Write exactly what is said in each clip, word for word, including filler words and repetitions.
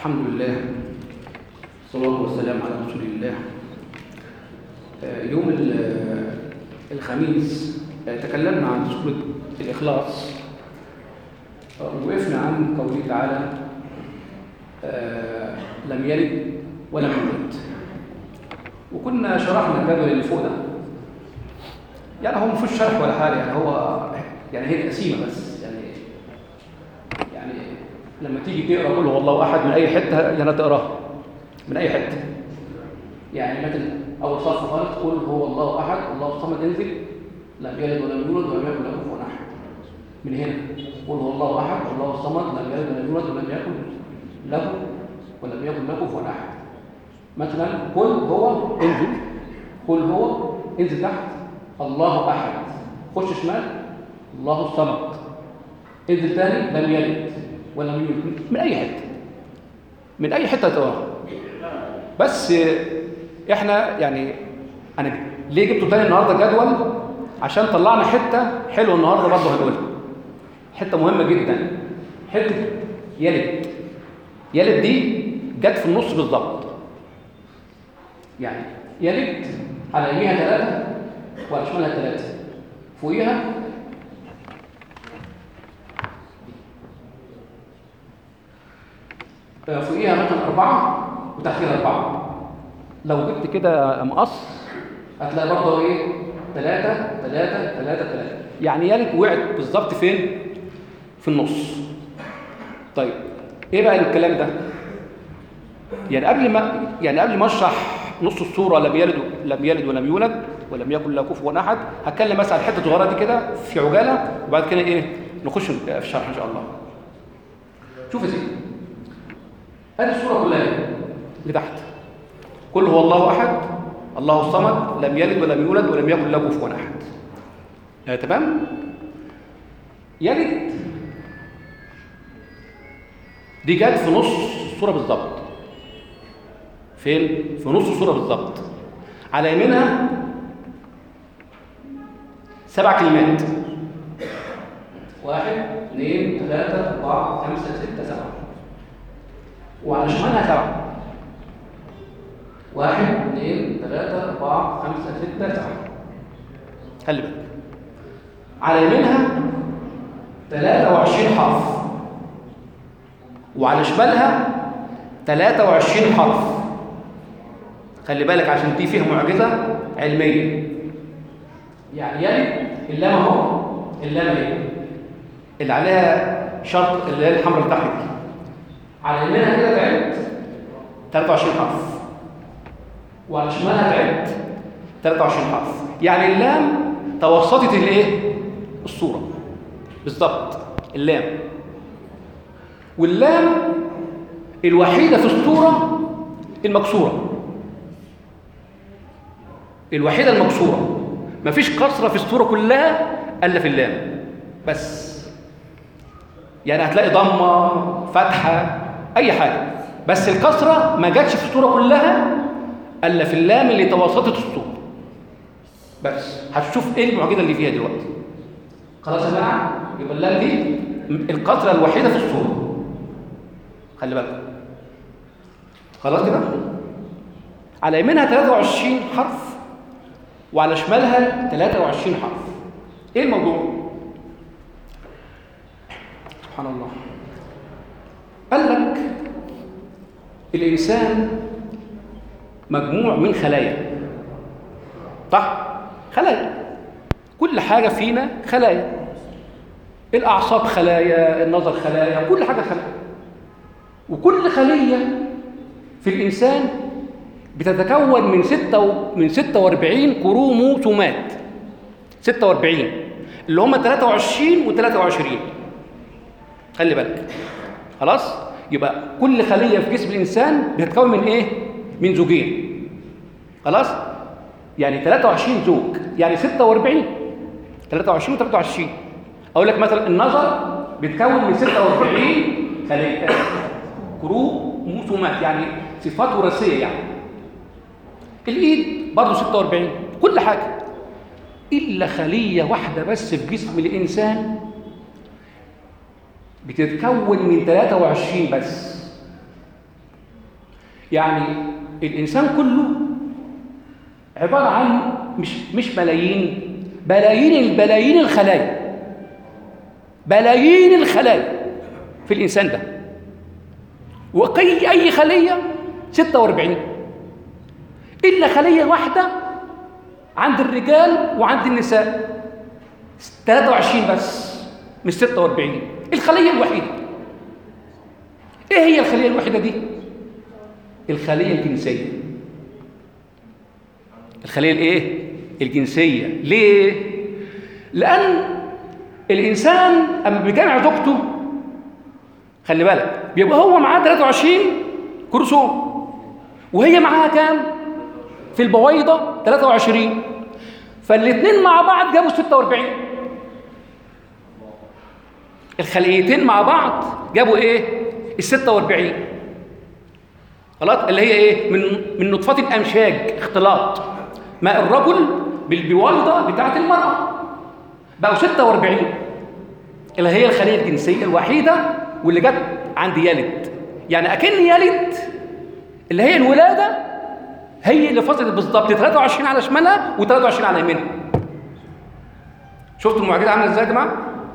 الحمد لله والصلاة والسلام على رسول الله. يوم الخميس تكلمنا عن سورة الإخلاص، وقفنا عن قوله تعالى لم يلد ولم يولد، وكنا شرحنا الجدول اللي فوق ده. يعني هو مفيش شرح ولا حاجة، يعني هو يعني هي تقسيمة بس. يعني يعني لما تيجي تقرا قل هو الله احد من اي حته يعني تقراها من اي حته. يعني مثلا اول صف خالص قل هو الله احد الله الصمد، انزل لم يلد ولم يولد ولم يكن له كفوا احد. من هنا قل هو الله احد الله الصمد لم يلد ولم يولد ولم يكن له ولم يكن له كفوا احد. مثلا قل هو انزل، قل هو انزل تحت الله احد، خش شمال الله الصمد، انزل تاني لم يلد ولم يولد. من اي حته من اي حته تقراها. بس احنا يعني انا ليه جبته تاني النهارده جدول؟ عشان طلعنا حته حلوه النهارده برضه هنقولها، حته مهمه جدا. حته يلد يلد دي جت في النص بالظبط. يعني يلد على يمينها ثلاثه وعلى شمالها ثلاثه، فوقيها فوقيها مثلا أربعة وتحتيها أربعة. لو جبت كده مقص هتلاقي برضه إيه؟ ثلاثة ثلاثة ثلاثة ثلاثة. يعني يلد وقعت بالظبط فين؟ في النص. طيب إيه بقى الكلام ده؟ يعني قبل ما يعني قبل ما أشرح نص الصورة لم يلد لم يلد ولم يولد ولم يكن له كفوا أحد، هتكلم مثلا عن حتة صغيرة دي كده في عجالة، وبعد كده إيه؟ نخش في الشرح إن شاء الله. شوف يا سيدي، هذه الصورة كلها اللي تحت قل هو الله أحد الله الصمد لم يلد ولم يولد ولم يكن له كفوا أحد. آه تمام؟ يلد دي جت في نص الصورة بالظبط. فين؟ في نص الصورة بالظبط. على يمينها سبع كلمات، واحد اثنين ثلاثة أربعة خمسة ستة سبعة، وعلى شمالها سبعة، واحد اثنين ثلاثة أربعة خمسة ستة سبعة. خلي بالك على يمينها ثلاثة وعشرين حرف، وعلى شمالها ثلاثة وعشرين حرف. خلي بالك عشان دي فيها معجزة علمية. يعني يلد اللام اهو، اللام اهي اللي عليها شرط اللي هي الحمراء اللي تحت دي، على يمينها كده تعد ثلاثة وعشرين حرف، وعلى شمالها تعد ثلاثة وعشرين حرف. يعني اللام توسطت الايه؟ الصورة بالظبط. اللام واللام الوحيدة في الصورة المكسورة، الوحيدة المكسورة. مفيش كسرة في الصورة كلها الا في اللام بس. يعني هتلاقي ضمة فتحة أي حاجة، بس الكسرة ما جاتش في الصورة كلها إلا في اللام اللي توسطت الصورة بس. هتشوف إيه المعجزة اللي فيها دلوقتي. خلاص يا جماعة؟ يبقى اللام دي الكسرة الوحيدة في الصورة. خلي بالك. خلاص كده؟ على يمينها ثلاثة وعشرين حرف، وعلى شمالها ثلاثة وعشرين حرف. إيه الموضوع؟ سبحان الله. قال لك الإنسان مجموع من خلايا، صح؟ خلايا. كل حاجة فينا خلايا. الأعصاب خلايا، النظر خلايا، كل حاجة خلايا. وكل خلية في الإنسان بتتكون من ستة من ستة وأربعين كروموسومات. ستة وأربعين اللي هم ثلاثة وعشرين وثلاثة وعشرين. خلي بالك. خلاص؟ يبقى كل خلية في جسم الإنسان بتتكون من إيه؟ من زوجين. خلاص؟ يعني ثلاثة وعشرين زوج، يعني ستة وأربعين. ثلاثة وعشرين وثلاثة وعشرين. أقول لك مثلا النظر بيتكون من ستة وأربعين خلية كروموسومات، يعني صفات وراثية. يعني الإيد برضه ستة وأربعين، كل حاجة إلا خلية واحدة بس في جسم الإنسان بتتكون من ثلاثة وعشرين بس. يعني الإنسان كله عبارة عن مش مش ملايين، بلايين البلايين الخلايا، بلايين الخلايا في الإنسان ده. وأي أي خلية ستة وأربعين، إلا خلية واحدة عند الرجال وعند النساء ثلاثة وعشرين بس من ستة وأربعين، الخلية الوحيدة. إيه هي الخلية الوحيدة دي؟ الخلية الجنسية. الخلية الإيه؟ الجنسية. ليه؟ لأن الإنسان أما بيجمع زوجته، خلي بالك، بيبقى هو معاه ثلاثة وعشرين كروموسوم وهي معاها كام؟ في البويضة ثلاثة وعشرين، فالاثنين مع بعض جابوا ستة وأربعين. الخليتين مع بعض جابوا ايه؟ ال ستة وأربعين. خلاص، اللي هي ايه؟ من من نطفة الامشاج، اختلاط ماء الرجل بالبويضة بتاعة المرأة، بقوا ستة وأربعين، اللي هي الخلية الجنسية الوحيدة واللي جت عند يلد. يعني اكن يلد اللي هي الولادة هي اللي فصلت بالظبط ثلاثة وعشرين على شمالها و23 على يمينها. شفتوا المعجزة عاملة ازاي يا جماعة؟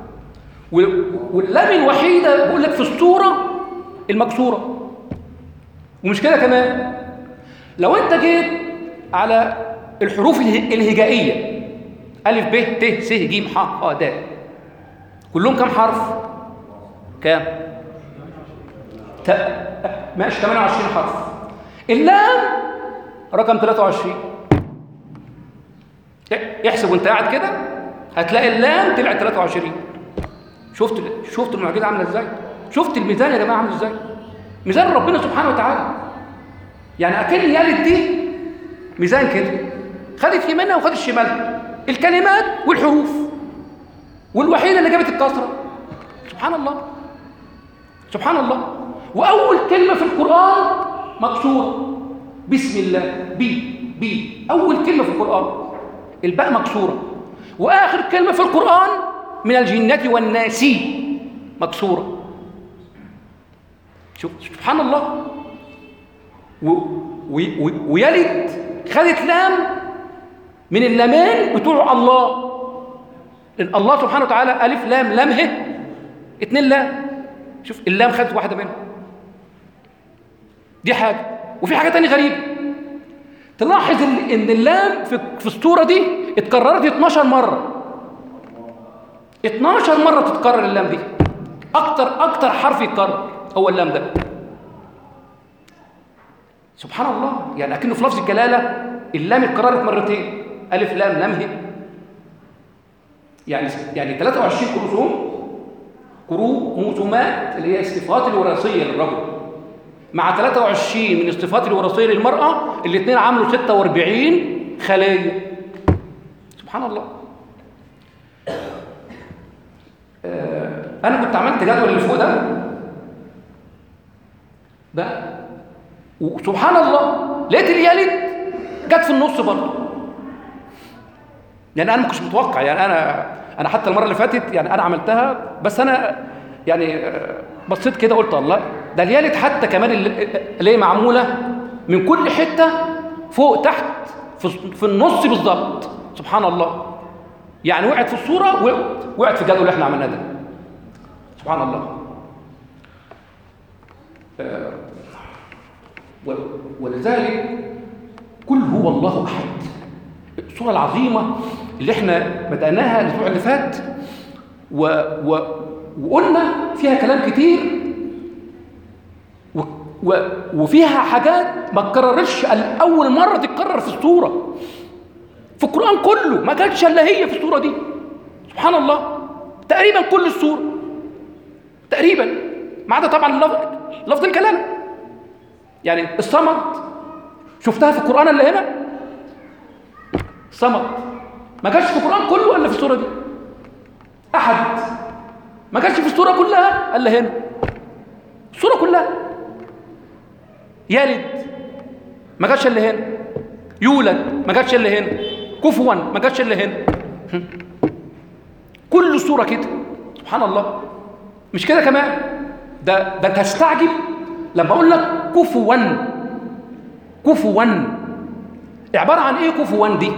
واللام الوحيدة بقول لك في الصورة المكسورة. ومش كده كمان، لو انت جيت على الحروف الهجائية ألف ب ت س ج ح خ د، كلهم كم حرف؟ كام؟ ت... ماشي ثمانية وعشرين حرف. اللام رقم ثلاثة وعشرين. احسب وانت قاعد كده هتلاقي اللام طلعت ثلاثة وعشرين. شفت شفت المعجزه عامله ازاي؟ شفت الميزان يا جماعه عامل ازاي؟ ميزان ربنا سبحانه وتعالى. يعني اكن يالد دي ميزان كده، خدت يمينها وخدت شمالها، الكلمات والحروف، والوحيده اللي جابت الكسره. سبحان الله سبحان الله. واول كلمه في القران مكسوره، بسم الله، بي بي اول كلمه في القران الباء مكسوره، واخر كلمه في القران من الجنة والناس مكسورة. شوف سبحان الله. و... و... و... ويلد خدت لام من اللامين بتوع الله. لأن الله سبحانه وتعالى ألف لام لام ه اتنين لام. شوف اللام خدت واحدة منهم. دي حاجة. وفي حاجة تانية غريبة، تلاحظ إن اللام في, في الصورة دي اتكررت اتناشر مرة. اتناشر مرة تتكرر اللام دي. أكتر أكتر حرف يتكرر هو اللام ده. سبحان الله. يعني أكنه في لفظ الجلالة اللام اتكررت مرتين، ألف لام لام ه. يعني يعني ثلاثة وعشرين كروموسوم، كروموسومات اللي هي الصفات الوراثية للرجل، مع ثلاثة وعشرين من الصفات الوراثية للمرأة، الاثنين عملوا ستة وأربعين خلية. سبحان الله. أنا كنت عملت جدول اللي فوق ده ده وسبحان الله لقيت اليالد جت في النص برضه. يعني أنا ما كنتش متوقع، يعني أنا أنا حتى المرة اللي فاتت يعني أنا عملتها، بس أنا يعني بصيت كده قلت الله، ده اليالد حتى كمان اللي هي معمولة من كل حتة فوق تحت في النص بالظبط. سبحان الله. يعني وقعت في الصورة وقعت في الجدول اللي احنا عملناه ده. سبحان الله. آه ولذلك قل هو الله أحد، الصورة العظيمة اللي احنا بدأناها الأسبوع اللي فات و و وقلنا فيها كلام كتير و و وفيها حاجات ما تكررش، أول مرة تتكرر في الصورة في القرآن كله، ما كانتش إلا هي في الصورة دي. سبحان الله. تقريبا كل الصورة تقريبا، ما عدا طبعا لفظ الجلالة. يعني الصمد شفتها في القرآن اللي هنا، صمد ما كانش في القرآن كله إلا في الصورة دي. أحد ما كانش في الصورة كلها إلا هنا، الصورة كلها. يلد ما كانش إلا هنا، يولد ما كانش إلا هنا، كفوا ما كانش إلا هنا. كل الصورة كده. سبحان الله. مش كده كمان، ده ده تستعجب لما اقول لك كفوا كفوا. عبارة عن إيه كفوا دي؟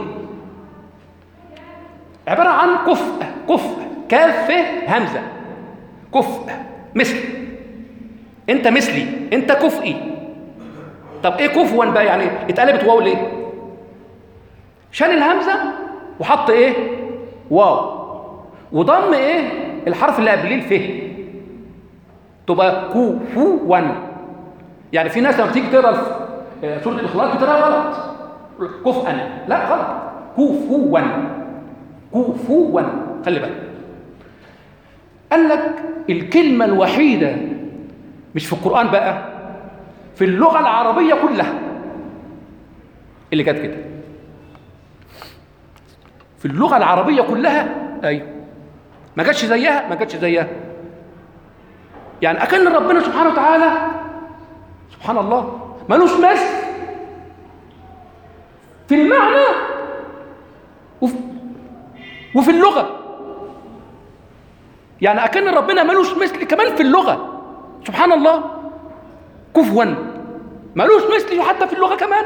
عبارة عن كفء، كفء كاف همزة، كفء مثل، أنت مثلي، أنت كفئي. طب إيه كفوا بقى؟ يعني اتقلبت واو ليه؟ شال الهمزة وحط إيه؟ واو، وضم إيه؟ الحرف اللي قبليه الف، تبقى كفوا. يعني في ناس لما تيجي تقرا سورة الإخلاص بتقراها غلط، كفءا، لا غلط، كفوا، كفوا. خلي بالك، قال لك الكلمة الوحيدة مش في القرآن بقى، في اللغة العربية كلها اللي كانت كده، في اللغة العربية كلها. أيوه، ما جاتش زيها، ما جاتش زيها. يعني أكن ربنا سبحانه وتعالى سبحان الله ملوش مثل في المعنى وفي, وفي اللغة. يعني أكن ربنا ملوش مثل كمان في اللغة، سبحان الله، كفوا، ملوش مثل حتى في اللغة كمان.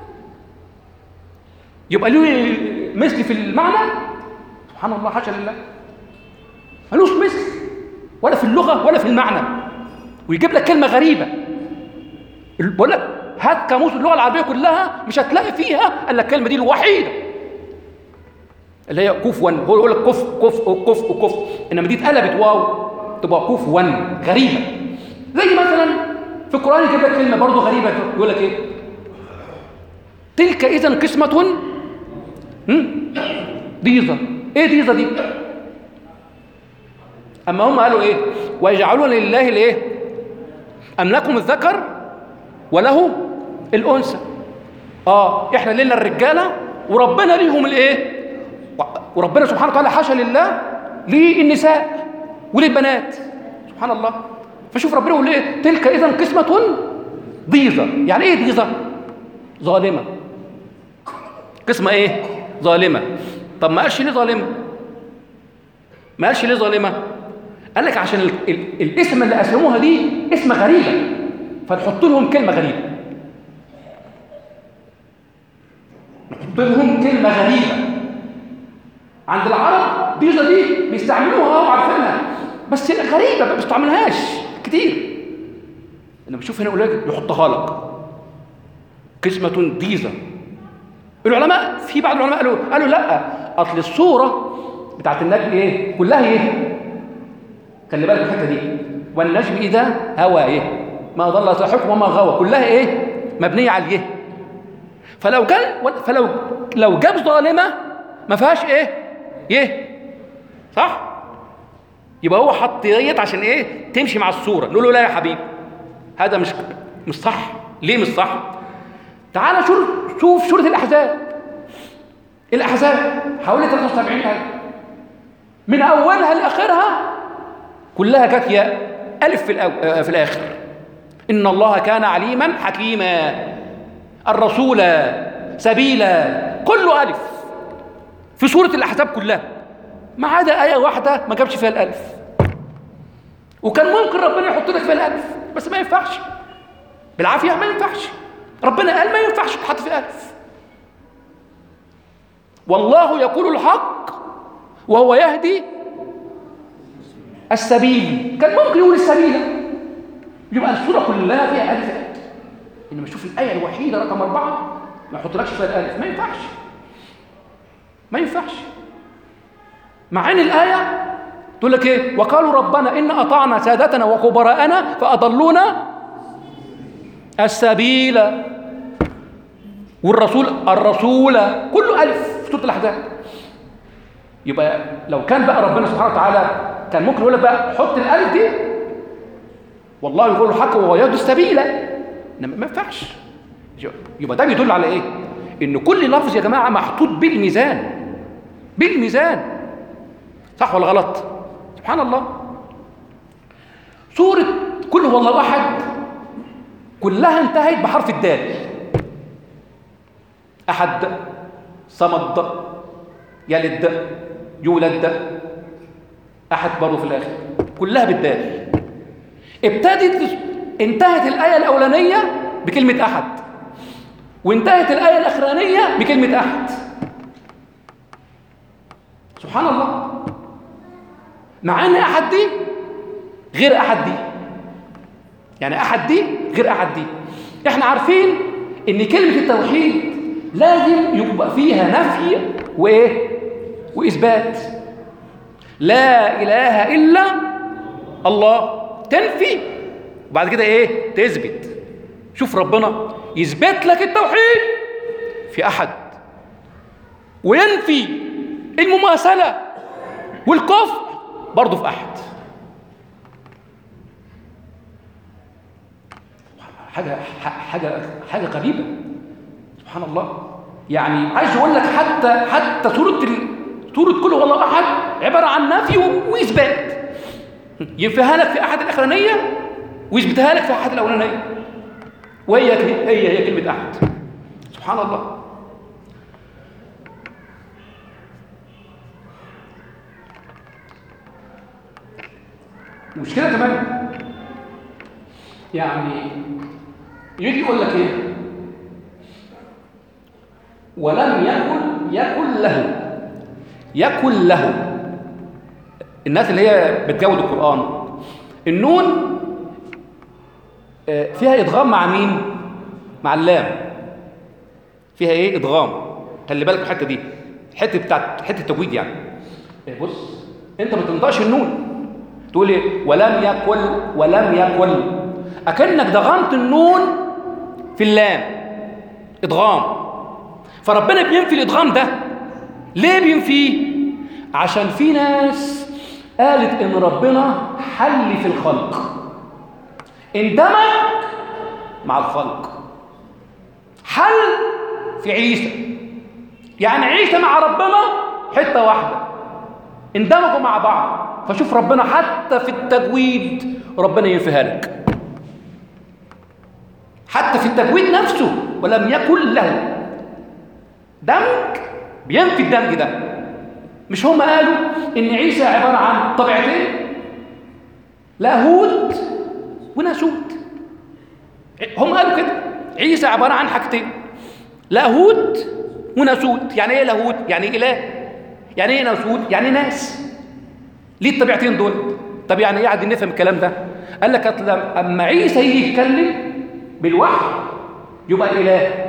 يبقى له مثل في المعنى؟ سبحان الله، حاشا لله، ملوش مثل ولا في اللغة ولا في المعنى. ويجيب لك كلمة غريبة، بقول لك هات قاموس اللغة العربية كلها مش هتلاقي فيها الا الكلمة دي الوحيدة اللي هي كفوا. هو يقول لك كف كف كف كف، انما دي اتقلبت واو تبقى كفوا، غريبة. زي مثلا في القرآن يجيب لك كلمة برضه غريبة، يقول لك ايه؟ تلك إذا قسمة ضيزة. ايه ضيزة دي؟ اما هم قالوا ايه؟ ويجعلون لله الايه؟ ام لكم الذكر وله الانثى. اه احنا لنا الرجاله وربنا ليهم الايه؟ وربنا سبحانه وتعالى حاشا لله للنساء وللبنات، سبحان الله. فشوف ربنا يقول ايه؟ تلك اذا قسمه ضيزه. يعني ايه ضيزه؟ ظالمه. قسمه ايه؟ ظالمه. طب ما قالش ليه ظالمه؟ ما قالش ليه ظالمه؟ قال لك عشان ال ال الاسم اللي اسموها دي اسم غريبه، فنحط لهم كلمه غريبه، نحط لهم كلمه غريبه. عند العرب ضيزه دي بيستعملوها وعارفينها، بس غريبه ما بيستعملوهاش كتير. انا بشوف هنا اولاد يحطها لك قسمه ضيزه. العلماء في بعض العلماء قالوا قالوا لا، اصل الصوره بتاعت النجم ايه؟ كلها ايه؟ خلي بالك الحته دي، والنجم اذا هوى ايه؟ ما ضل صاحبكم وما غوى، كلها ايه؟ مبنيه على الايه. فلو جاب فلو لو جاب ظالمه ما فيهاش ايه؟ يه، صح؟ يبقى هو حط ديت عشان ايه؟ تمشي مع الصوره. نقول له لا يا حبيبي، هذا مش مش صح. ليه مش صح؟ تعال شوف شوف سوره الاحزاب. الاحزاب حوالي ثلاثة وسبعين آية، من اولها لاخرها كلها جت ياء الف في الأو... في الاخر. ان الله كان عليما حكيما، الرسول سبيلا، كله الف في سوره الاحزاب كلها، ما عدا ايه واحده ما جابش فيها الالف. وكان ممكن ربنا يحط لك فيها الالف، بس ما ينفعش، بالعافيه ما ينفعش. ربنا قال ما ينفعش تحط فيها الف. والله يقول الحق وهو يهدي السبيل. كان ممكن يقول السبيل، يبقى السوره كلها فيها الف. انما شوف الايه الوحيده رقم اربعه ما يحطلكش فيها الالف، ما ينفعش، ما ينفعش. مع ان الايه تقول لك ايه؟ وقالوا ربنا ان اطعنا سادتنا وكبراءنا فاضلونا السبيل، والرسول الرسول كله الف في سوره الاحزاب. يبقى لو كان بقى ربنا سبحانه وتعالى كان ممكن يقول لك بقى حط الالف دي، والله يقول الحق وهو يهدي السبيل، انما ما ينفعش. يبقى ده بيدل على ايه؟ ان كل لفظ يا جماعه محطوط بالميزان، بالميزان، صح ولا غلط؟ سبحان الله. سوره قل هو الله احد كلها انتهت بحرف الدال. احد، صمد، يلد، يولد، احد برضه في الاخر كلها بالدال. ابتدت انتهت الايه الاولانيه بكلمه احد، وانتهت الآية الأخرانية بكلمة أحد. سبحان الله. مع أن أحد دي غير أحد دي، يعني أحد دي غير أحد دي. إحنا عارفين إن كلمة التوحيد لازم يبقى فيها نفي وإيه؟ وإثبات. لا إله إلا الله، تنفي وبعد كده إيه؟ تثبت. شوف ربنا يثبت لك التوحيد في أحد، وينفي المماثلة والكفر برضه في أحد. حاجة حاجة حاجة غريبة. سبحان الله. يعني عايز أقول لك حتى حتى سورة سورة كل هو الله أحد عبارة عن نفي وإثبات. ينفيها لك في أحد الأخرانية ويثبتها لك في أحد الأولانية، وهي هي هي كلمة أحد. سبحان الله. مش كده كمان، يعني يجي يقول لك ايه؟ ولم يكن يكن له يكن له. الناس اللي هي بتجود القرآن، النون فيها إدغام مع مين؟ مع اللام. فيها ايه؟ إدغام. خلي بالك الحتة دي، الحتة بتاعت حتة التجويد يعني. بص، انت ما تنطقش النون، تقول ايه؟ ولم يكن ولم يكن، اكنك ضغمت النون في اللام، ادغام. فربنا بينفي الادغام ده. ليه بينفيه؟ عشان في ناس قالت ان ربنا حل في الخلق، اندمج مع الخلق. حل في عيسى، يعني عيسى مع ربنا حته واحده، اندمجوا مع بعض. فشوف ربنا حتى في التجويد ربنا ينفيها لك، حتى في التجويد نفسه. ولم يكن له دمج، بينفي الدمج ده. مش هم قالوا ان عيسى عباره عن طبيعتين، لاهوت وناسوت. هم قالوا كده عيسى عباره عن حاجتين، لاهوت وناسوت. يعني ايه لاهوت؟ يعني اله. يعني ايه ناسوت؟ يعني ناس. ليه الطبيعتين دول؟ طب يعني ايه؟ عايزين نفهم الكلام ده. قال لك اما عيسى يجي يتكلم بالوحي يبقى اله،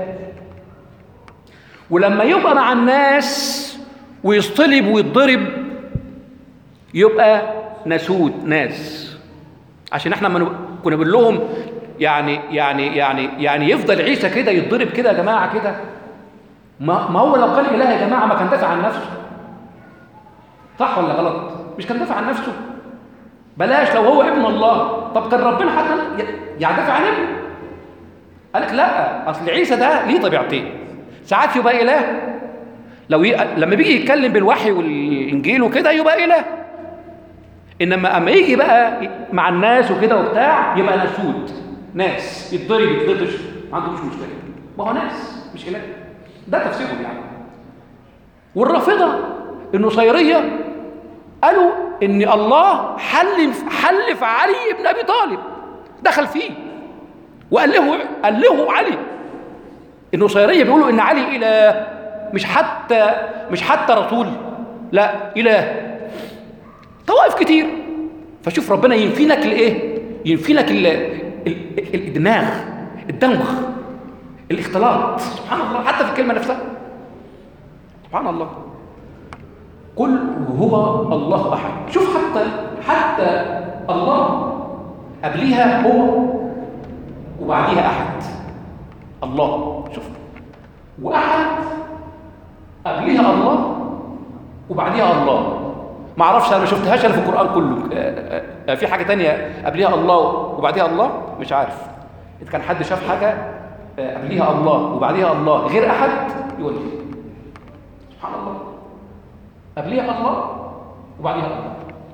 ولما يبقى مع الناس ويصطلب ويتضرب يبقى ناسوت، ناس. عشان احنا ما كنا بنقول لهم يعني يعني يعني يعني يفضل عيسى كده يتضرب كده يا جماعه كده؟ ما ما هو لو قال اله يا جماعه ما كان دافع عن نفسه، صح ولا غلط؟ مش كان دافع عن نفسه؟ بلاش لو هو ابن الله، طب كان ربنا حتى يدافع عن ابنه. قال لك لا، اصل عيسى ده ليه طبيعتين، ساعات يبقى اله، لو ي... لما بيجي يتكلم بالوحي والانجيل وكده يبقى اله، انما اما يجي بقى مع الناس وكده وبتاع يبقى ناسوت، ناس يتضرب يتلطش ما عندهمش مشكله، ما هو ناس مش اله. ده تفسيرهم يعني. والرافضه النصيريه قالوا ان الله حل حل في علي بن ابي طالب، دخل فيه وقال له قال له علي. النصيريه بيقولوا ان علي اله، مش حتى مش حتى رسول، لا اله. طوائف كتير. فشوف ربنا ينفي لك الايه؟ ينفي لك الدماغ، الدمغ، الاختلاط. سبحان الله. حتى في الكلمه نفسها سبحان الله. قل هو الله احد. شوف حتى حتى الله قبليها هو وبعديها احد. الله، شوف، واحد قبليها الله وبعديها الله. ما اعرفش، انا ما شفتهاش انا في القران كله. في حاجه تانية قبليها الله وبعديها الله؟ مش عارف. اذا كان حد شاف حاجه قبليها الله وبعديها الله غير احد يقول لي. سبحان الله. قبليها الله وبعديها الله.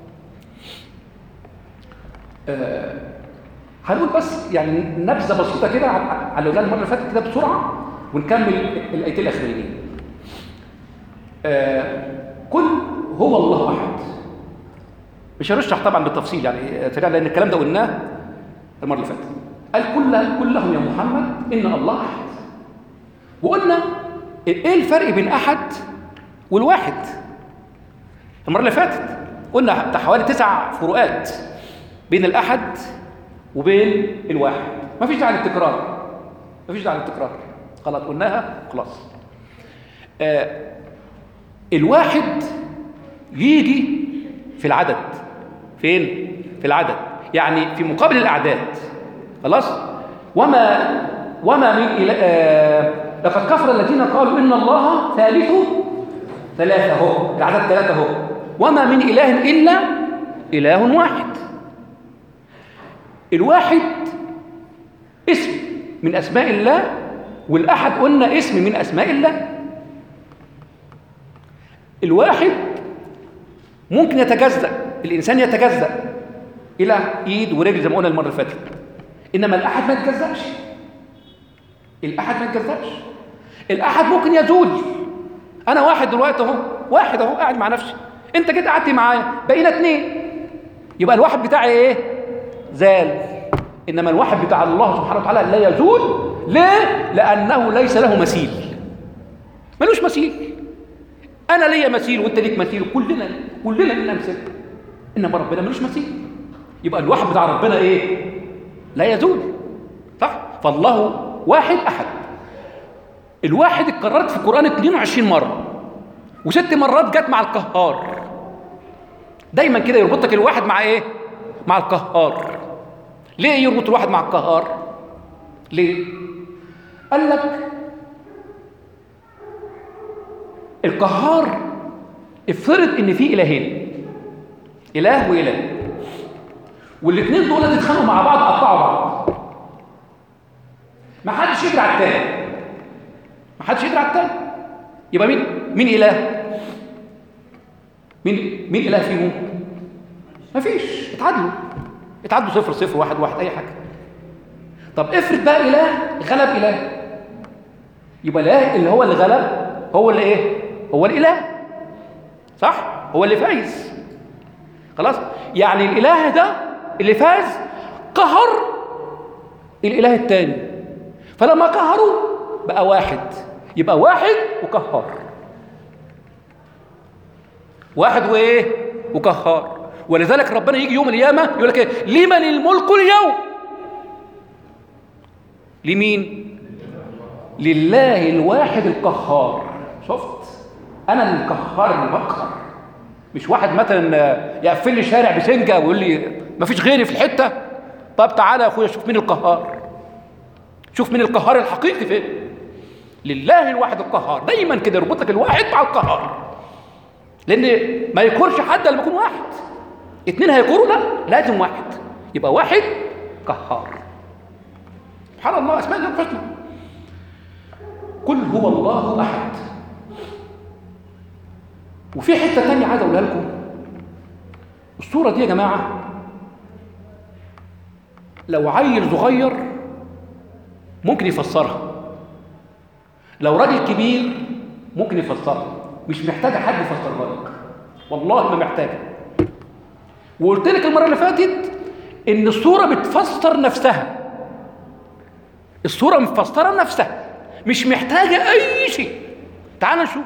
أه هنقول بس يعني نبذه بسيطه كده على اللي قلنا المره اللي فاتت كده بسرعه، ونكمل الايتين الاخرانيين. أه قل هو الله احد. مش هنشرح طبعا بالتفصيل يعني سريع، لان الكلام ده قلناه المره اللي فاتت. قال كل كلهم يا محمد ان الله احد. وقلنا ايه الفرق بين احد والواحد المره اللي فاتت. قلنا بتاع حوالي تسع فروقات بين الاحد وبين الواحد. ما فيش داعي للتكرار، ما فيش داعي للتكرار، خلاص قلناها خلاص. آه الواحد يجي في العدد. فين؟ في العدد، يعني في مقابل الاعداد. خلاص. وما وما من إله آه لقد كفر الذين قالوا ان الله ثالث ثلاثه، اهو العدد ثلاثه اهو. وما من اله الا اله واحد. الواحد اسم من اسماء الله، والاحد قلنا اسم من اسماء الله. الواحد ممكن يتجزأ، الانسان يتجزأ الى ايد ورجل زي ما قلنا المره اللي فاتت، انما الاحد ما يتجزأش. الاحد ما يتجزأش. الاحد ممكن يزول. انا واحد دلوقتي اهو، واحد اهو قاعد مع نفسي، انت جيت قعدت معايا بقينا اتنين، يبقى الواحد بتاعي ايه؟ زال. انما الواحد بتاع الله سبحانه وتعالى لا يزول. ليه؟ لانه ليس له مثيل، ملوش مثيل. انا ليا مثيل وانت ليك مثيل، وكلنا كلنا لنا مثيل، انما ربنا ملوش مثيل. يبقى الواحد بتاع ربنا ايه؟ لا يزول. صح؟ فالله واحد احد. الواحد اتكررت في القرآن اثنين وعشرين مرة، وست مرات جت مع القهار. دايما كده يربطك الواحد مع ايه؟ مع القهار. ليه يربط الواحد مع القهار؟ ليه؟ قال لك القهار افترض ان في الهين، اله واله، والاثنين دول اتخانقوا مع بعض، قطعوا بعض، ما حدش يجري على الثاني، ما حدش يجري على الثاني. يبقى مين مين اله؟ مين مين اله فيهم؟ ما فيش. اتعادلوا اتعادلوا صفر صفر واحد واحد اي حاجه. طب افرض بقى اله غلب اله، يبقى الاله اللي هو اللي غلب هو اللي ايه؟ هو الاله. صح؟ هو اللي فايز. خلاص. يعني الاله ده اللي فاز قهر الاله الثاني، فلما قهروا بقى واحد، يبقى واحد وقهار. واحد وايه؟ وقهار. ولذلك ربنا يجي يوم القيامه يقول لك ايه؟ لمن الملك اليوم؟ لمين؟ لله الواحد القهار. شفت؟ انا القهار اللي بقهر، مش واحد مثلا يقفل لي شارع بسنجه ويقول لي ما فيش غيري في الحته. طب تعالى يا اخويا شوف مين القهار، شوف مين القهار الحقيقي فين. لله الواحد القهار. دايما كده يربط لك الواحد مع القهار، لان ما يكورش حد لما يكون واحد. اتنين هيكوروا؟ لا، لازم واحد. يبقى واحد قهار. سبحان الله، اسماء الله الحسنى. قل هو الله احد. وفي حته ثانيه عايز اقولها لكم. الصوره دي يا جماعه لو عيل صغير ممكن يفسرها، لو راجل كبير ممكن يفسرها، مش محتاجه حد يفسرها لك، والله ما محتاجه. وقلت لك المره اللي فاتت ان الصوره بتفسر نفسها. الصوره مفسره نفسها، مش محتاجه اي شيء. تعال نشوف.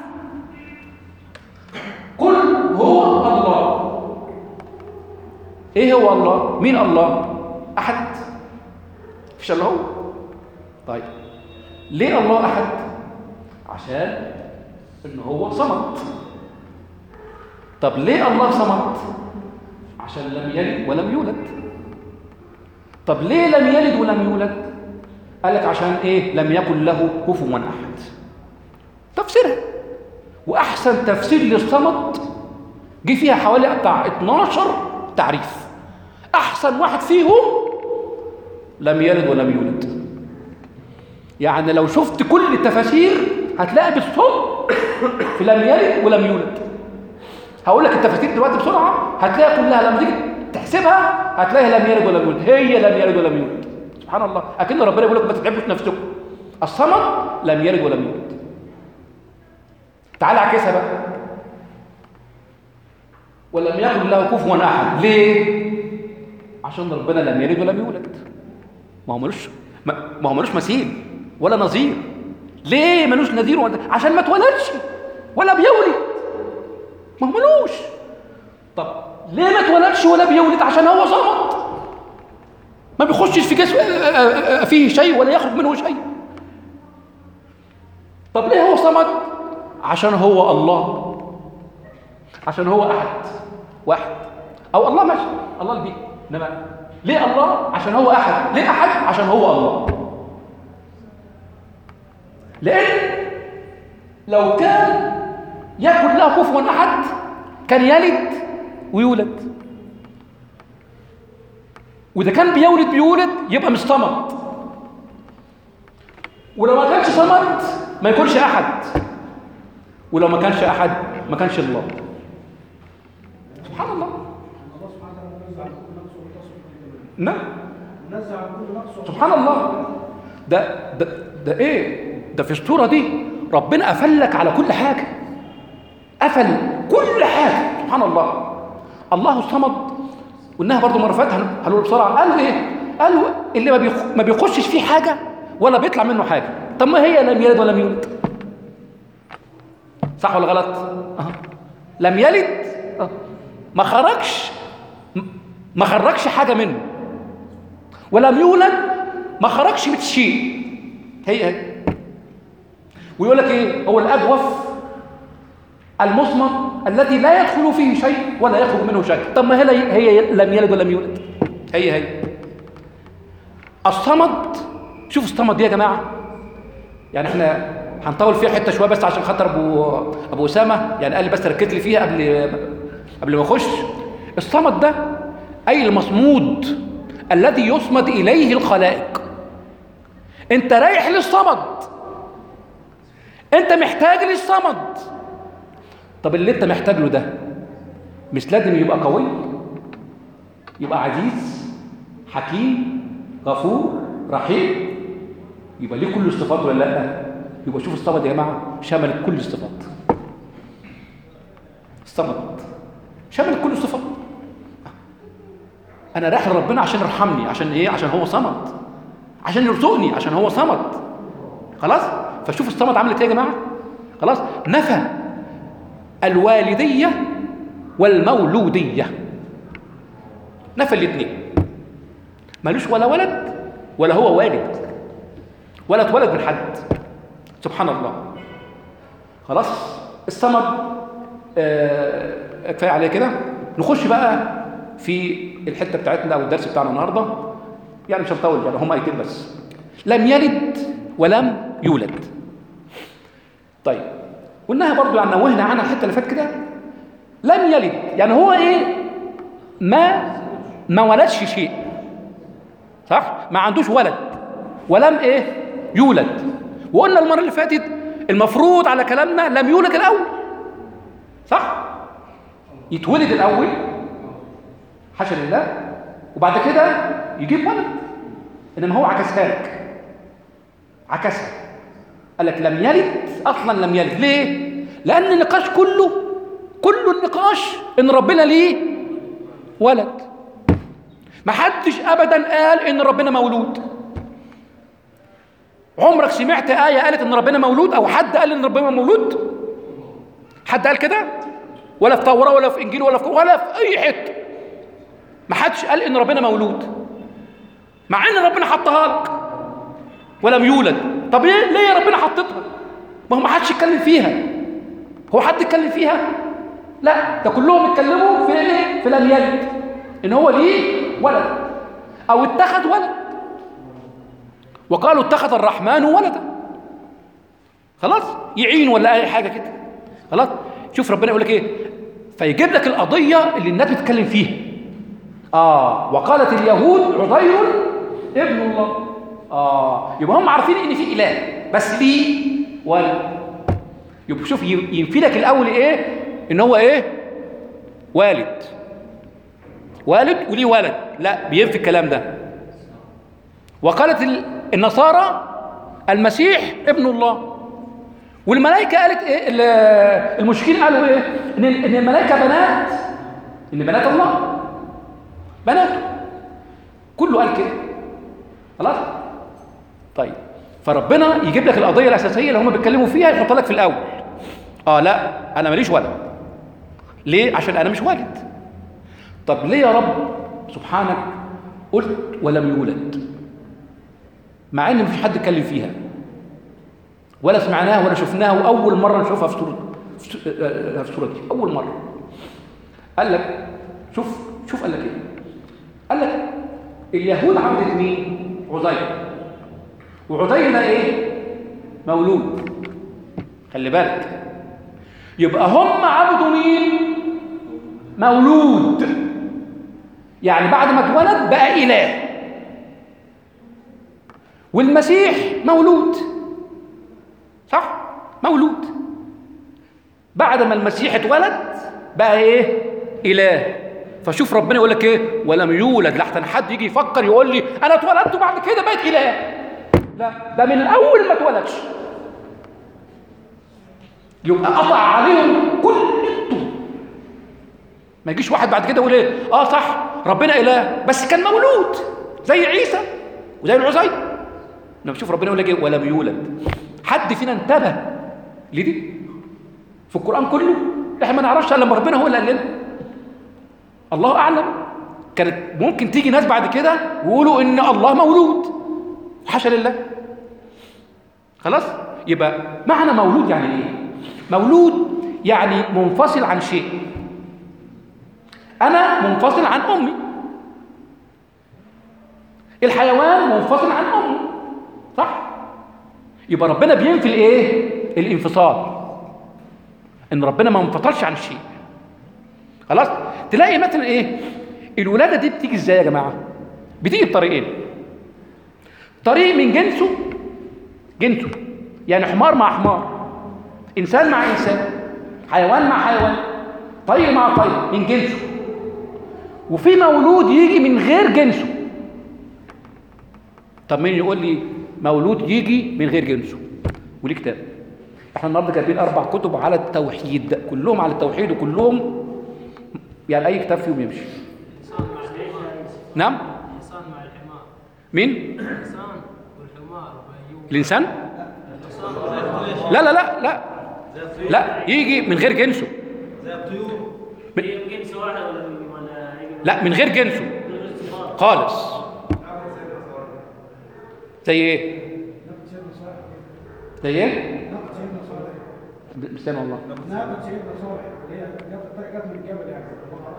قل هو الله. ايه هو الله؟ مين الله؟ احد؟ مفيش الا هو. طيب ليه الله احد؟ عشان ان هو صمد. طب ليه الله صمد؟ عشان لم يلد ولم يولد. طب ليه لم يلد ولم يولد؟ قال لك عشان ايه؟ لم يكن له كفوا احد. تفسيرها. واحسن تفسير للصمد جه فيها حوالي بتاع اتناشر تعريف. احسن واحد فيهم لم يلد ولم يولد. يعني لو شفت كل التفاسير هتلاقي بالصوت في لم يلد ولم يولد. هقول لك التفاسير دلوقتي بسرعه، هتلاقي كلها لما تيجي تحسبها هتلاقي لم يلد ولم يولد، هي لم يلد ولم يولد. سبحان الله، اكن ربنا بيقول لك ما تتعبوش نفسكم. الصمد لم يلد ولم يولد. تعال اعكسها بقى. ولم يكن له كفوا احد. ليه؟ عشان ربنا لم يلد ولم يولد. ما هو ملوش ما هو ملوش مثيل ولا نظير. ليه ملوش نذير ولا؟ عشان ما اتولدش ولا بيولد، ما هو ملوش. طب ليه ما اتولدش ولا بيولد؟ عشان هو صمد، ما بيخشش في جسم فيه شيء ولا يخرج منه شيء. طب ليه هو صمد؟ عشان هو الله، عشان هو احد واحد، او الله ماشي، الله البيت. انما ليه الله؟ عشان هو احد. ليه احد؟ عشان هو الله. لان لو كان يكن له كفوا احد كان يلد ويولد، واذا كان بيولد بيولد يبقى مش صمد، ولو ما كانش صمد ما يكونش احد، ولو ما كانش احد ما كانش الله. سبحان الله. الله سبحانه وتعالى منزع عن كل نقص وتصف. نعم، منزع عن كل نقص. سبحان الله. ده ده ده ايه ده؟ في السوره دي ربنا قفل لك على كل حاجه، قفل كل حاجه. سبحان الله. الله الصمد. وانها برضو مره فاتت هنقول بسرعه، قالوا ايه؟ قالوا اللي ما ما بيخشش فيه حاجه ولا بيطلع منه حاجه. طب ما هي لم يلد ولم يولد، صح ولا غلط؟ أه. لم يلد أه. ما خرجش ما خرجش حاجه منه، ولم يولد ما خرجش من شيء. هي هي. ويقول لك ايه؟ هو الاجوف المصمت الذي لا يدخل فيه شيء ولا يخرج منه شيء. طب ما هي هي لم يلد ولم يولد، هي هي. الصمد. شوف الصمد دي يا جماعه، يعني احنا هنطول فيها حته شويه بس عشان خاطر ابو ابو اسامه يعني قال لي بس ركز لي فيها قبل قبل ما اخش. الصمد ده اي المصمود الذي يصمد اليه الخلائق. انت رايح للصمد، انت محتاج للصمد. طب اللي انت محتاج له ده مش لازم يبقى قوي، يبقى عزيز حكيم غفور رحيم، يبقى ليه كل الصفات ولا لا؟ يبقى شوف الصمد يا جماعه شمل كل الصفات. الصمد شمل كل الصفات. انا رايح لربنا عشان يرحمني، عشان ايه؟ عشان هو صمد، عشان يرزقني، عشان هو صمد. خلاص. فشوف الصمد عملت ايه يا جماعه. خلاص. نفى الوالديه والمولوديه، نفى الاثنين. مالوش ولا ولد ولا هو والد، ولا اتولد من حد. سبحان الله. خلاص. الصمد آه كفايه عليه كده. نخش بقى في الحته بتاعتنا او الدرس بتاعنا النهارده، يعني مش هنطول يعني هم ايتين بس. لم يلد ولم يولد. طيب قلناها برضو يعني نوهنا عنها الحته اللي فاتت كده. لم يلد يعني هو ايه؟ ما ما ولدش شيء، صح؟ ما عندوش ولد. ولم ايه؟ يولد. وقلنا المره اللي فاتت المفروض على كلامنا لم يولد الاول، صح؟ يتولد الاول حاشا لله، وبعد كده يجيب ولد. انما هو عكسها لك، عكسها. قال لك لم يلد، اصلا لم يلد. ليه؟ لان النقاش كله كله النقاش ان ربنا ليه ولد. ما حدش ابدا قال ان ربنا مولود. عمرك سمعت آية قالت ان ربنا مولود، او حد قال ان ربنا مولود؟ حد قال كده؟ ولا في توراة ولا في انجيل ولا في ولا في اي حته. ما حدش قال ان ربنا مولود، مع ان ربنا حطها لك ولم يولد. طب ليه ليه يا ربنا حطتها؟ ما هو ما حدش يتكلم فيها. هو حد يتكلم فيها؟ لا، ده كلهم اتكلموا في ايه؟ في لم يلد، ان هو ليه ولد او اتخذ ولد. وقالوا اتخذ الرحمن ولدا. خلاص، يعين ولا اي حاجه كده. خلاص. شوف ربنا يقول لك ايه، فيجيب لك القضيه اللي الناس بتتكلم فيها. اه وقالت اليهود عزير ابن الله. اه يبقى هم عارفين ان في اله بس ليه ولد. يبقى شوف ينفي لك الاول ايه؟ ان هو ايه؟ والد. والد وليه ولد. لا، بينفي الكلام ده. وقالت النصارى المسيح ابن الله. والملائكه قالت ايه؟ المشركين قالوا ايه؟ ان ان الملائكه بنات، ان بنات الله بناته. كله قال كده. خلاص. طيب فربنا يجيب لك القضيه الاساسيه اللي هم بيتكلموا فيها يحط لك في الاول. اه لا انا ماليش ولد. ليه؟ عشان انا مش والد. طب ليه يا رب سبحانك قلت ولم يولد، مع ان مفيش حد اتكلم فيها ولا سمعناها ولا شفناها، واول مره نشوفها في سوره في سوره دي اول مره. قال لك شوف شوف قال لك ايه؟ قال لك اليهود عبدت مين؟ عزير. وعزير ده ايه؟ مولود. خلي بالك، يبقى هم عبدوا مين؟ مولود. يعني بعد ما اتولد بقى اله. والمسيح مولود، صح؟ مولود. بعد ما المسيح اتولد بقى ايه؟ اله. فشوف ربنا يقول لك ايه؟ ولم يولد. لحتى حد يجي يفكر يقول لي انا اتولدت وبعد كده بقيت اله. لا، ده من الاول ما اتولدش. يبقى قطع عليهم كل الطول. ما يجيش واحد بعد كده يقول ايه؟ اه صح ربنا اله بس كان مولود زي عيسى وزي العزير. لما تشوف ربنا يقول لك ايه؟ ولم يولد. حد فينا انتبه لدي في القران كله؟ احنا ما نعرفش الا لما ربنا هو اللي قال لنا. الله اعلم. كانت ممكن تيجي ناس بعد كده ويقولوا ان الله مولود، حاشا لله. خلاص؟ يبقى معنى مولود يعني ايه؟ مولود يعني منفصل عن شيء. انا منفصل عن امي. الحيوان منفصل عن امه، صح؟ يبقى ربنا بينفي الايه؟ الانفصال. ان ربنا ما انفصلش عن الشيء. خلاص؟ تلاقي مثلا ايه؟ الولاده دي بتيجي ازاي يا جماعه؟ بتيجي بطريقين. طريق من جنسه جنسه يعني حمار مع حمار، انسان مع انسان، حيوان مع حيوان، طير مع طير من جنسه. وفي مولود يجي من غير جنسه. طب مين يقول لي مولود يجي من غير جنسه؟ وليه كتاب. احنا النهارده كاتبين اربع كتب على التوحيد، كلهم على التوحيد وكلهم يعني اي كتاب فيهم يمشي. نعم؟ الإنسان مع الحمار. مين؟ الإنسان والحمار. الإنسان؟ لا لا لا لا لا يجي من غير جنسه. زي الطيور. من... جنس واحد ولا ولا لا من غير جنسه خالص. زي ايه؟ زي ايه؟ بسم الله. ناقة سيدنا صالح اللي هي جت من الجبل يعني.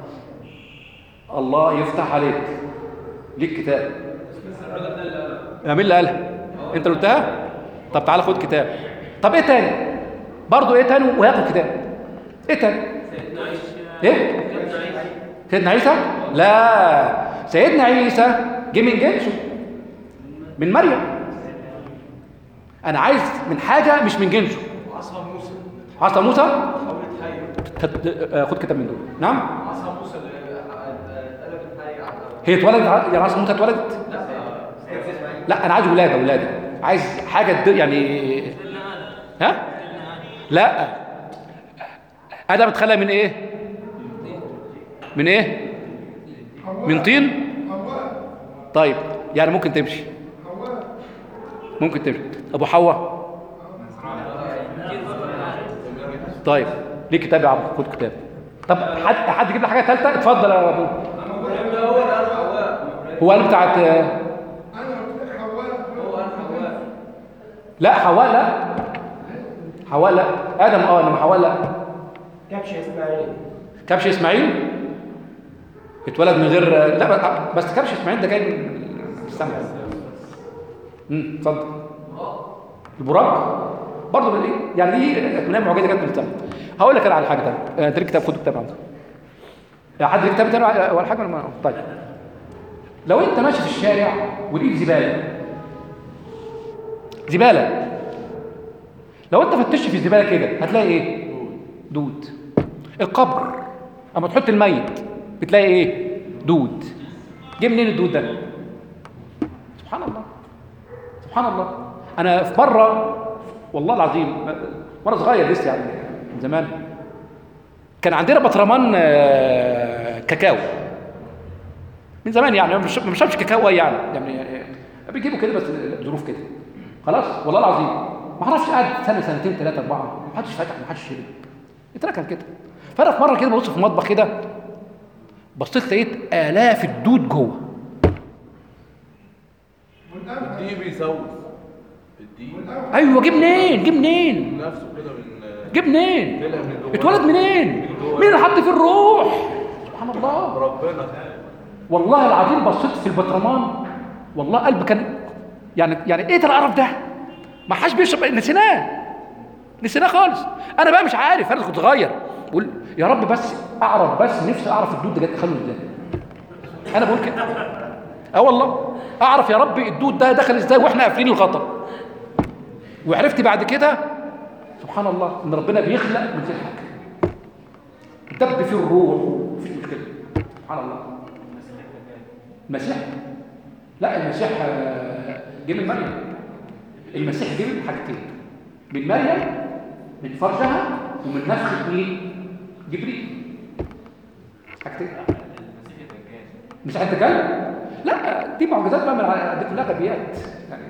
الله يفتح عليك. ليك كتاب. مين اللي قالها؟ انت اللي قلتها؟ طب تعالى خد كتاب. طب ايه تاني؟ برضه ايه تاني وياخد كتاب؟ ايه تاني؟ سيدنا عيسى. ايه؟ سيدنا عيسى؟ لا، سيدنا عيسى جه من جنسه، من مريم. انا عايز من حاجه مش من جنسه. عصا موسى. عصا موسى؟ حولت حية. خد كتاب من دول. نعم؟ عصا موسى اللي اتقلبت حية. هي اتولدت يعني عصا موسى اتولدت؟ لا انا عايز ولاده ولاده عايز حاجه يعني. ها؟ لا ادم اتخلق من ايه؟ من ايه؟ من طين. طيب يعني ممكن تمشي، ممكن تمشي. ابو حواء. طيب ليه كتاب يا عم؟ خد كتاب. طب حد حد يجيب لي حاجه ثالثه؟ اتفضل يا ابو. هو قال بتاعت لا حواء. لا حواء لا. ادم اه انما حواء لا. كبش اسماعيل. كبش اسماعيل اتولد من غير. لا بس كبش اسماعيل ده جاي من السماء. امم اتفضل. البراق برضه من ايه؟ يعني دي من معجزه جت من السماء. هقول لك انا على حاجه ثانيه. انت ليك كتاب؟ خد كتاب عندك. يا حد ليه كتاب ثاني ولا حاجه ولا؟ طيب لو انت ماشي في الشارع ولقيت زباله زباله لو انت فتشت في الزباله كده هتلاقي ايه؟ دود. القبر اما تحط الميت بتلاقي ايه؟ دود. جه منين الدود ده؟ سبحان الله سبحان الله. انا في مره والله العظيم وانا صغير لسه يعني من زمان كان عندنا بطرمان كاكاو من زمان يعني. ما بنشربش كاكاو يعني يعني بيجيبوا كده بس ظروف كده. خلاص والله العظيم ما اعرفش، قعد سنه سنتين ثلاثه اربعه ما حدش فتح ما حدش شرب، اتركن كده. فانا في مره كده ببص في المطبخ كده، بصيت لقيت الاف الدود جوه. الدقيق بيسوس الدقيق. ايوه جه منين؟ جه منين؟ نفسه كده من جه منين؟ طلع من جوه. اتولد منين؟ مين اللي حط فيه الروح؟ سبحان الله. ربنا. والله العظيم بصيت في البطرمان، والله قلبي كان يعني يعني ايه ده القرف ده؟ ما حدش بيشرب، نسيناه نسيناه خالص. انا بقى مش عارف، انا كنت صغير بقول يا رب بس اعرف، بس نفسي اعرف الدود ده جت دخله ازاي. انا بقول كده اه والله، اعرف يا رب الدود ده دخل ازاي واحنا قافلين الغطا. وعرفت بعد كده سبحان الله ان ربنا بيخلق من غير حاجه، دب فيه الروح مفيش مشكله. سبحان الله. المسيح لا المسيح جه من مريم. المسيح جه من حاجتين، من مريم من فرجها ومن نفخ مين؟ جبريل. حاجتين. مسيح الدجال؟ لا دي معجزات بقى، من دي كلها غبيات يعني.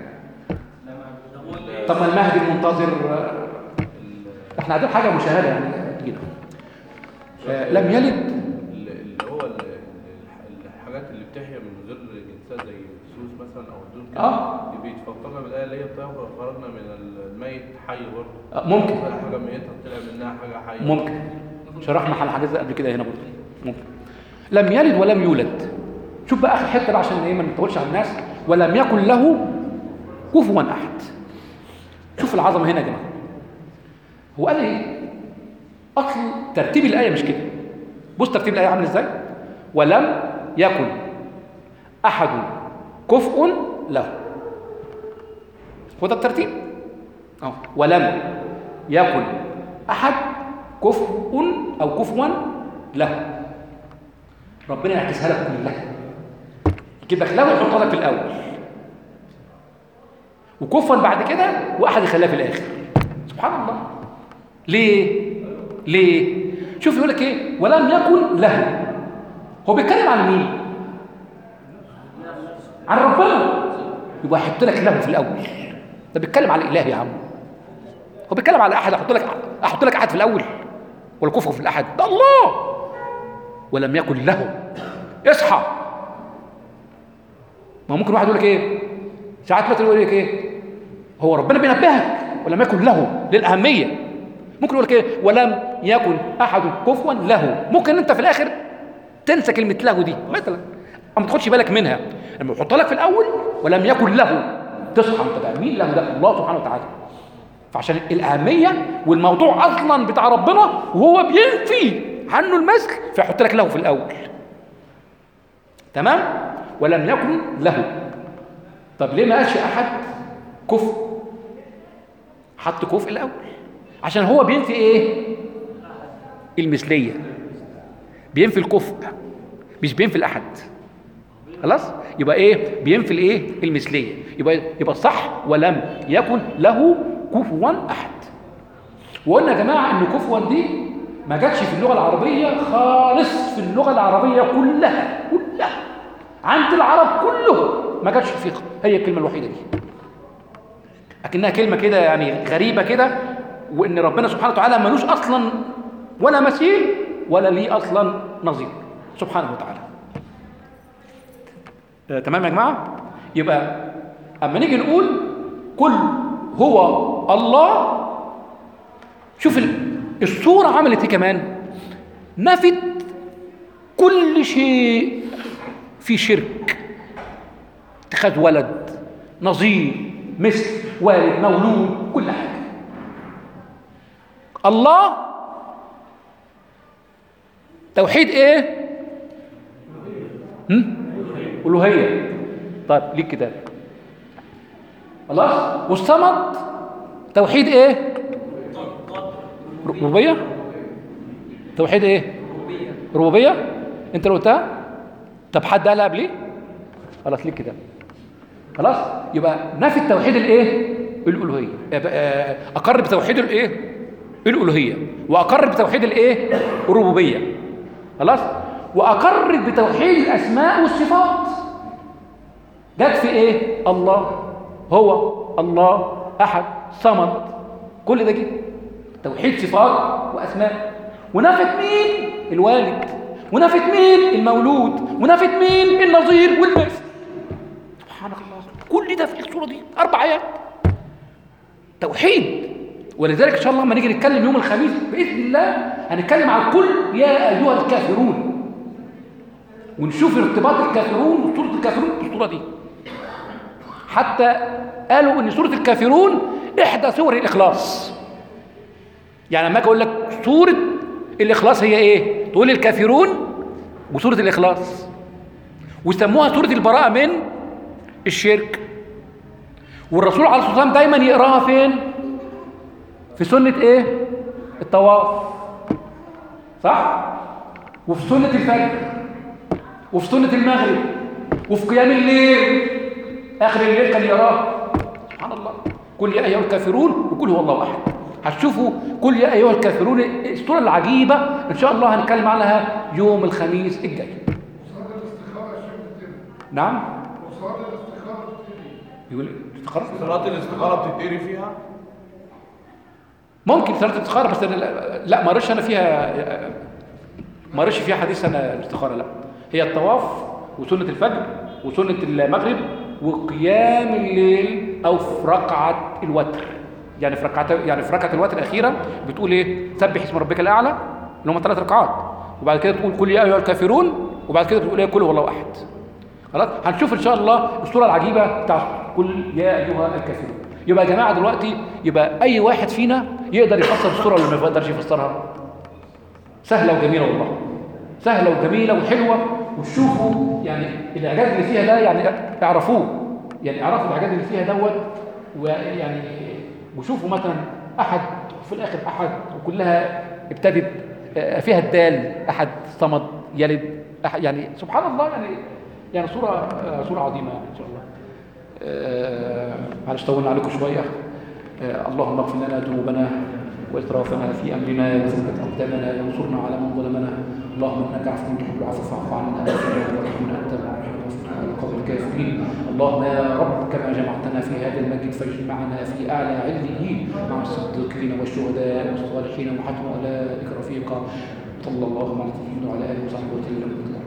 طب ما المهدي المنتظر احنا عايزين حاجه مشاهده يعني تجينا. لم يلد اللي هو الحاجات اللي بتحيا من غير جنسها زي السوس مثلا او الدود كده، اه بيتفكرنا بالايه اللي هي بتاعه خرجنا من الميت حي برضه. ممكن حاجه ميته طلع منها حاجه حيه. ممكن شرحنا حل حاجات قبل كده هنا برضه. ممكن. لم يلد ولم يولد. شوف بقى اخر حته بقى عشان ايه ما نطولش على الناس. ولم يكن له كفوا احد. شوف العظمه هنا يا جماعه. هو قال ايه؟ اصل ترتيب الايه مش كده. بص ترتيب الايه عامل ازاي؟ ولم يكن احد كفء له. هو ده الترتيب. اه ولم يكن احد كفء او كفوا له. ربنا يعكسها لك كلها، يجيب لك لو يحطها لك في الاول وكفوا بعد كده واحد يخليها في الاخر. سبحان الله. ليه؟ ليه؟ شوف يقول لك ايه؟ ولم يكن له. هو بيتكلم عن مين؟ عن ربنا. يبقى يحط لك له في الاول. ده بيتكلم على الاله يا عم. هو بيتكلم على احد، احط لك احط لك احد في الاول ولا كفر في الاحد؟ ده الله. ولم يكن له. اصحى. ما ممكن واحد يقول لك ايه؟ ساعات مثلا يقول لك ايه؟ هو ربنا بينبهك ولم يكن له للاهميه. ممكن يقول لك ايه؟ ولم يكن احد كفوا له. ممكن انت في الاخر تنسى كلمه له دي مثلا، ما تاخدش بالك منها. لما يحط لك في الاول ولم يكن له تصحى انت بقى مين له؟ ده الله سبحانه وتعالى. فعشان الاهميه والموضوع اصلا بتاع ربنا وهو بينفي عنه المثل فيحط لك له في الاول. تمام؟ ولم يكن له. طب ليه ما قالش احد كفء؟ حط كفء الاول عشان هو بينفي ايه؟ المثليه. بينفي الكفء مش بينفي الاحد. خلاص؟ يبقى ايه؟ بينفي الايه؟ المثليه. يبقى يبقى صح ولم يكن له كفوا احد. وقلنا يا جماعه ان كفوا دي ما جاتش في اللغه العربيه خالص، في اللغه العربيه كلها كلها عند العرب كلهم ما جاتش فيها، هي الكلمه الوحيده دي. لكنها كلمه كده يعني غريبه كده، وان ربنا سبحانه وتعالى ملوش اصلا ولا مثيل ولا ليه اصلا نظير سبحانه وتعالى. آه تمام يا جماعه؟ يبقى اما نيجي نقول قل هو الله، شوف الصوره عملت ايه كمان؟ نفت كل شيء في شرك، اتخاذ ولد، نظير، مثل، والد، مولود، كل حاجه. الله توحيد ايه؟ هم؟ ألوهية. طيب ليك كتاب خلاص. والصمد توحيد ايه؟ ربوبية. توحيد ايه؟ ربوبية. انت اللي قلتها؟ طب حد قالها قبليه؟ خلاص ليك كتاب. خلاص يبقى نفي التوحيد الايه؟ الألوهية. اقر بتوحيد الايه؟ الألوهية، واقر بتوحيد الايه؟ الربوبية. خلاص؟ واقر بتوحيد الاسماء والصفات. جت في ايه؟ الله هو الله أحد صمد، كل ده جه توحيد صفات وأسماء. ونفت مين؟ الوالد، ونفت مين؟ المولود، ونفت مين؟ النظير والمثل. سبحان الله، كل ده في الصورة دي أربع آيات توحيد. ولذلك إن شاء الله لما نيجي نتكلم يوم الخميس بإذن الله هنتكلم عن قل يا أيها الكافرون، ونشوف ارتباط الكافرون وسورة الكافرون بالصورة دي. حتى قالوا إن سورة الكافرون إحدى سور الإخلاص. يعني لما أجي أقول لك سورة الإخلاص هي إيه؟ تقول الكافرون وسورة الإخلاص، ويسموها سورة البراءة من الشرك. والرسول عليه الصلاة والسلام دايما يقراها فين؟ في سنة إيه؟ الطواف، صح؟ وفي سنة الفجر، وفي سنة المغرب، وفي قيام الليل آخر الليل كان يقراها. سبحان الله، قل يا أيها الكافرون وقل هو الله أحد. هتشوفوا قل يا أيها الكافرون السورة العجيبة إن شاء الله هنتكلم عنها يوم الخميس الجاي. نعم؟ يقول الاستخارة؟ صلاة الاستخارة بتتقري فيها؟ ممكن صلاة الاستخارة، بس أنا لا ما قريتش أنا فيها، ما قريتش فيها حديث أنا الاستخارة. لا، هي الطواف وسنة الفجر وسنة المغرب وقيام الليل، أو في ركعة الوتر. يعني في ركعة يعني في ركعة الوتر الأخيرة بتقول إيه؟ سبح اسم ربك الأعلى، اللي هم ثلاث ركعات، وبعد كده تقول قل يا أيها الكافرون، وبعد كده تقول إيه؟ قل هو الله أحد. خلاص، هنشوف إن شاء الله الصورة العجيبة بتاع قل يا أيها الكافرون. يبقى يا جماعة دلوقتي يبقى أي واحد فينا يقدر يفسر الصورة اللي ما يقدرش يفسرها. سهلة وجميلة والله، سهلة وجميلة وحلوة. وتشوفوا يعني الإعجاز اللي فيها ده، يعني اعرفوه، يعني اعرفوا الإعجاز اللي فيها دوت. ويعني وشوفوا مثلا أحد في الآخر أحد، وكلها ابتدت فيها الدال، أحد صمد يلد أحد. يعني سبحان الله، يعني يعني صورة صورة عظيمة يعني إن شاء الله. معلش طولنا عليكم شوية. اللهم اغفر لنا ذنوبنا وإسرافنا في أمرنا وثبت أقدامنا وانصرنا على من ظلمنا. اللهم إنك عفو تحب العفو فاعف عنا وارحمنا أنت القوم الكافرين. اللهم يا رب كما جمعتنا في هذا المسجد فاجمعنا في أعلى عليين مع الصديقين والشهداء والصالحين وحسن أولئك رفيقا. صلى الله عليه وسلم وعلى آله وصحبه وسلم.